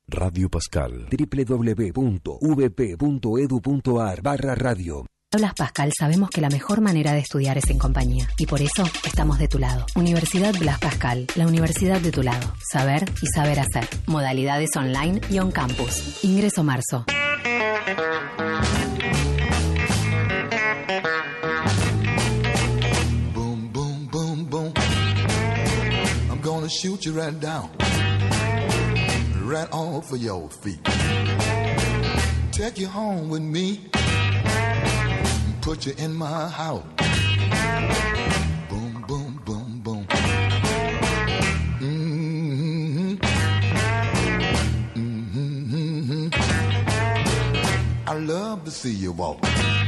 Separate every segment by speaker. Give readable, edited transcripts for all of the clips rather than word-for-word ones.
Speaker 1: Radio Pascal, www.vp.edu.ar/radio.
Speaker 2: Blas Pascal, sabemos que la mejor manera de estudiar es en compañía y por eso estamos de tu lado. Universidad Blas Pascal, la universidad de tu lado. Saber y saber hacer. Modalidades online y on campus. Ingreso marzo.
Speaker 3: Boom, boom, boom, boom. I'm gonna shoot you right down. Right off of your feet. Take you home with me. Put you in my house. Boom, boom, boom, boom. Mm-hmm. Mm-hmm. I love to see you walk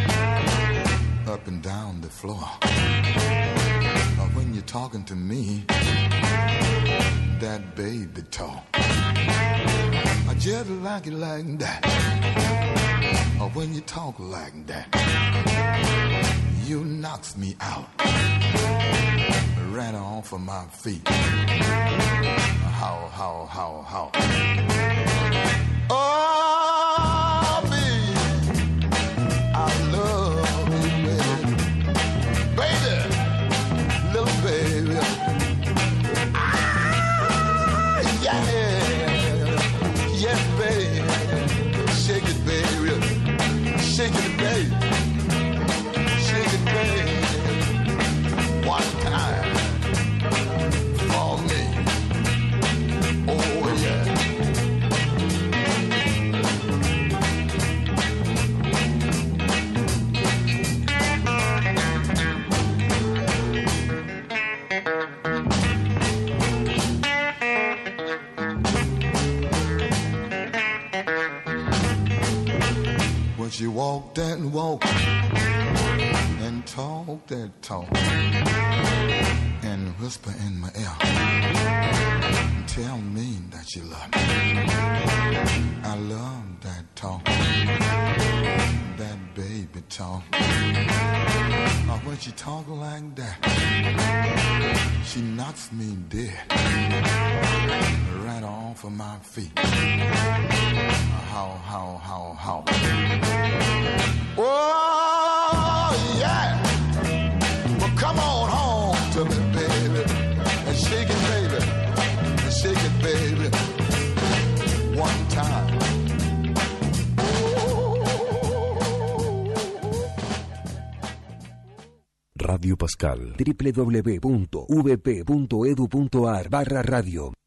Speaker 3: up and down the floor. When you're talking to me, that baby talk. I just like it like that. Or when you talk like that, you knocks me out, right off of my feet. How? Oh, baby, I love you, baby, little baby. Ah, yeah, yes, baby, shake it, baby. Shake it, baby. Shake it, baby. One time for me. Oh, yeah. She walk that walk and talk that talk and whisper in my ear and tell me that you love me. I love that talk, that baby talk. When she talk like that, she knocks me dead, right off of my feet. How? Oh, yeah. Well, come on home to me, baby, and shake it, baby, and shake it, baby, one time.
Speaker 1: Radio Pascal, www.vp.edu.ar/radio.